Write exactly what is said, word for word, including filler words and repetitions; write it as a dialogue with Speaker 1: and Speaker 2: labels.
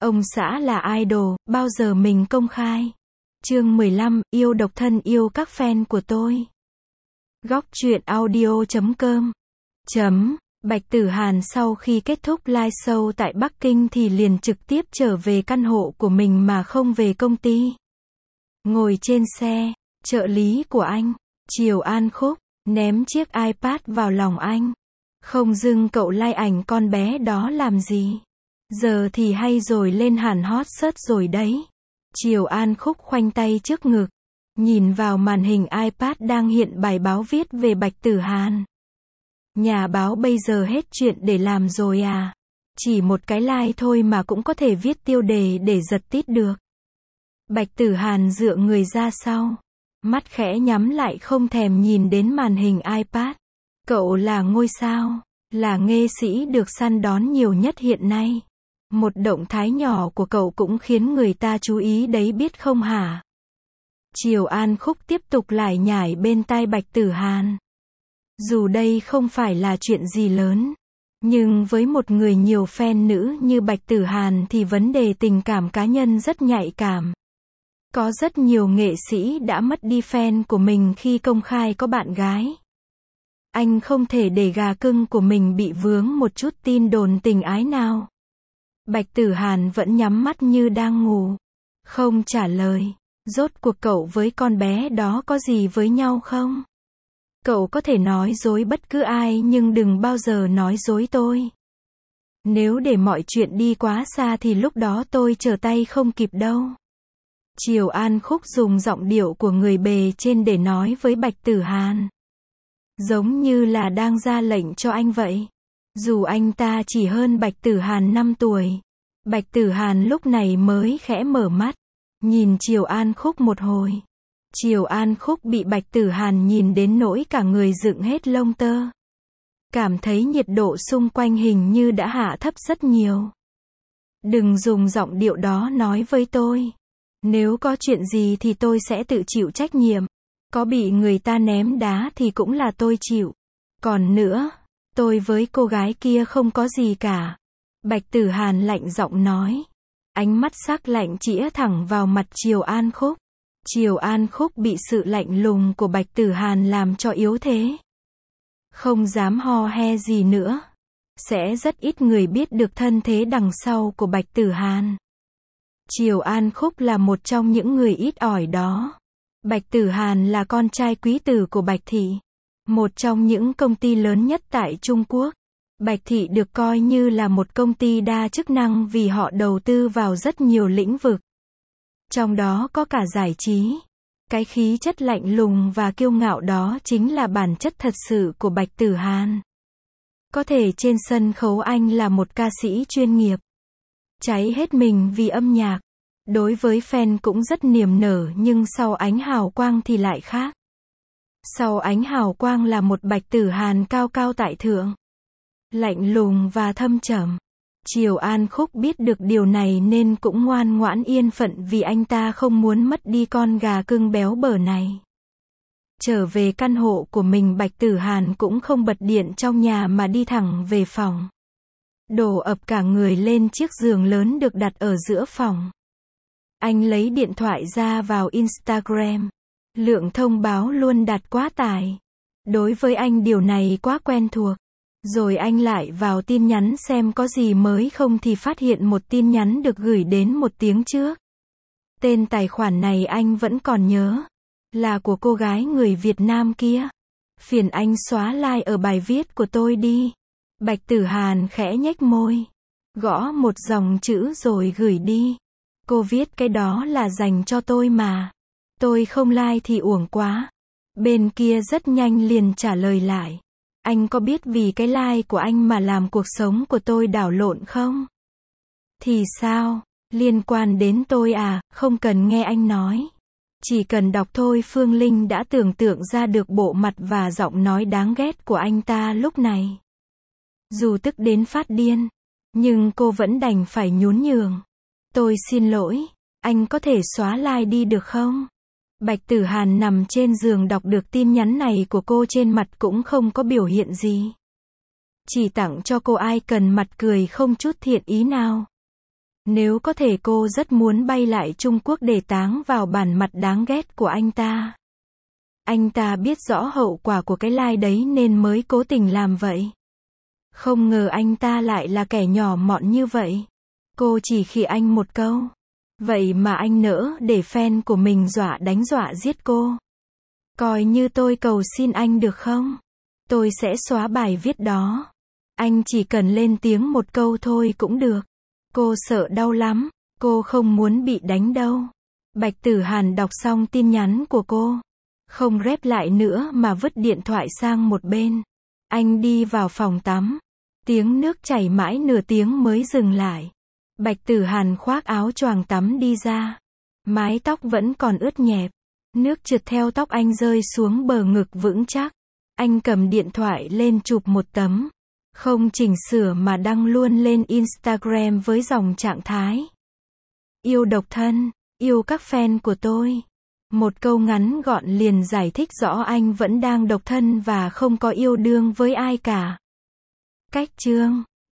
Speaker 1: Ông xã là idol, bao giờ mình công khai. Chương mười lăm, yêu độc thân yêu các fan của tôi. Góc truyện audio chấm com. Chấm. Bạch Tử Hàn sau khi kết thúc live show tại Bắc Kinh thì liền trực tiếp trở về căn hộ của mình mà không về công ty. Ngồi trên xe, trợ lý của anh, Triều An Khúc, ném chiếc iPad vào lòng anh. Không dưng cậu like ảnh con bé đó làm gì? Giờ thì hay rồi, lên hẳn hot search rồi đấy. Triều An Khúc khoanh tay trước ngực, nhìn vào màn hình iPad đang hiện bài báo viết về Bạch Tử Hàn. Nhà báo bây giờ hết chuyện để làm rồi à? Chỉ một cái like thôi mà cũng có thể viết tiêu đề để giật tít được. Bạch Tử Hàn dựa người ra sau, mắt khẽ nhắm lại không thèm nhìn đến màn hình iPad. Cậu là ngôi sao, là nghệ sĩ được săn đón nhiều nhất hiện nay. Một động thái nhỏ của cậu cũng khiến người ta chú ý đấy biết không hả? Triều An Khúc tiếp tục lải nhải bên tai Bạch Tử Hàn. Dù đây không phải là chuyện gì lớn, nhưng với một người nhiều fan nữ như Bạch Tử Hàn thì vấn đề tình cảm cá nhân rất nhạy cảm. Có rất nhiều nghệ sĩ đã mất đi fan của mình khi công khai có bạn gái. Anh không thể để gà cưng của mình bị vướng một chút tin đồn tình ái nào. Bạch Tử Hàn vẫn nhắm mắt như đang ngủ, không trả lời. Rốt cuộc cậu với con bé đó có gì với nhau không? Cậu có thể nói dối bất cứ ai nhưng đừng bao giờ nói dối tôi. Nếu để mọi chuyện đi quá xa thì lúc đó tôi trở tay không kịp đâu. Triều An Khúc dùng giọng điệu của người bề trên để nói với Bạch Tử Hàn. Giống như là đang ra lệnh cho anh vậy. Dù anh ta chỉ hơn Bạch Tử Hàn năm tuổi. Bạch Tử Hàn lúc này mới khẽ mở mắt, nhìn Triều An Khúc một hồi. Triều An Khúc bị Bạch Tử Hàn nhìn đến nỗi cả người dựng hết lông tơ. Cảm thấy nhiệt độ xung quanh hình như đã hạ thấp rất nhiều. Đừng dùng giọng điệu đó nói với tôi. Nếu có chuyện gì thì tôi sẽ tự chịu trách nhiệm. Có bị người ta ném đá thì cũng là tôi chịu. Còn nữa, tôi với cô gái kia không có gì cả. Bạch Tử Hàn lạnh giọng nói. Ánh mắt sắc lạnh chĩa thẳng vào mặt Triều An Khúc. Triều An Khúc bị sự lạnh lùng của Bạch Tử Hàn làm cho yếu thế. Không dám ho he gì nữa. Sẽ rất ít người biết được thân thế đằng sau của Bạch Tử Hàn. Triều An Khúc là một trong những người ít ỏi đó. Bạch Tử Hàn là con trai quý tử của Bạch Thị, một trong những công ty lớn nhất tại Trung Quốc. Bạch Thị được coi như là một công ty đa chức năng vì họ đầu tư vào rất nhiều lĩnh vực. Trong đó có cả giải trí. Cái khí chất lạnh lùng và kiêu ngạo đó chính là bản chất thật sự của Bạch Tử Hàn. Có thể trên sân khấu anh là một ca sĩ chuyên nghiệp, cháy hết mình vì âm nhạc. Đối với fan cũng rất niềm nở, nhưng sau ánh hào quang thì lại khác. Sau ánh hào quang là một Bạch Tử Hàn cao cao tại thượng, lạnh lùng và thâm trầm. Triều An Khúc biết được điều này nên cũng ngoan ngoãn yên phận vì anh ta không muốn mất đi con gà cưng béo bở này. Trở về căn hộ của mình, Bạch Tử Hàn cũng không bật điện trong nhà mà đi thẳng về phòng. Đổ ập cả người lên chiếc giường lớn được đặt ở giữa phòng. Anh lấy điện thoại ra vào Instagram. Lượng thông báo luôn đạt quá tải. Đối với anh điều này quá quen thuộc. Rồi anh lại vào tin nhắn xem có gì mới không thì phát hiện một tin nhắn được gửi đến một tiếng trước. Tên tài khoản này anh vẫn còn nhớ. Là của cô gái người Việt Nam kia. Phiền anh xóa like ở bài viết của tôi đi. Bạch Tử Hàn khẽ nhếch môi, gõ một dòng chữ rồi gửi đi. Cô viết cái đó là dành cho tôi mà. Tôi không like thì uổng quá. Bên kia rất nhanh liền trả lời lại. Anh có biết vì cái like của anh mà làm cuộc sống của tôi đảo lộn không? Thì sao? Liên quan đến tôi à? Không cần nghe anh nói. Chỉ cần đọc thôi. Phương Linh đã tưởng tượng ra được bộ mặt và giọng nói đáng ghét của anh ta lúc này. Dù tức đến phát điên, nhưng cô vẫn đành phải nhún nhường. Tôi xin lỗi, anh có thể xóa like đi được không? Bạch Tử Hàn nằm trên giường đọc được tin nhắn này của cô, trên mặt cũng không có biểu hiện gì. Chỉ tặng cho cô icon mặt cười không chút thiện ý nào. Nếu có thể cô rất muốn bay lại Trung Quốc để táng vào bản mặt đáng ghét của anh ta. Anh ta biết rõ hậu quả của cái like đấy nên mới cố tình làm vậy. Không ngờ anh ta lại là kẻ nhỏ mọn như vậy. Cô chỉ khì anh một câu. Vậy mà anh nỡ để fan của mình dọa đánh dọa giết cô. Coi như tôi cầu xin anh được không? Tôi sẽ xóa bài viết đó. Anh chỉ cần lên tiếng một câu thôi cũng được. Cô sợ đau lắm. Cô không muốn bị đánh đâu. Bạch Tử Hàn đọc xong tin nhắn của cô. Không rep lại nữa mà vứt điện thoại sang một bên. Anh đi vào phòng tắm. Tiếng nước chảy mãi nửa tiếng mới dừng lại. Bạch Tử Hàn khoác áo choàng tắm đi ra. Mái tóc vẫn còn ướt nhẹp. Nước trượt theo tóc anh rơi xuống bờ ngực vững chắc. Anh cầm điện thoại lên chụp một tấm. Không chỉnh sửa mà đăng luôn lên Instagram với dòng trạng thái. Yêu độc thân, yêu các fan của tôi. Một câu ngắn gọn liền giải thích rõ anh vẫn đang độc thân và không có yêu đương với ai cả. Cách chương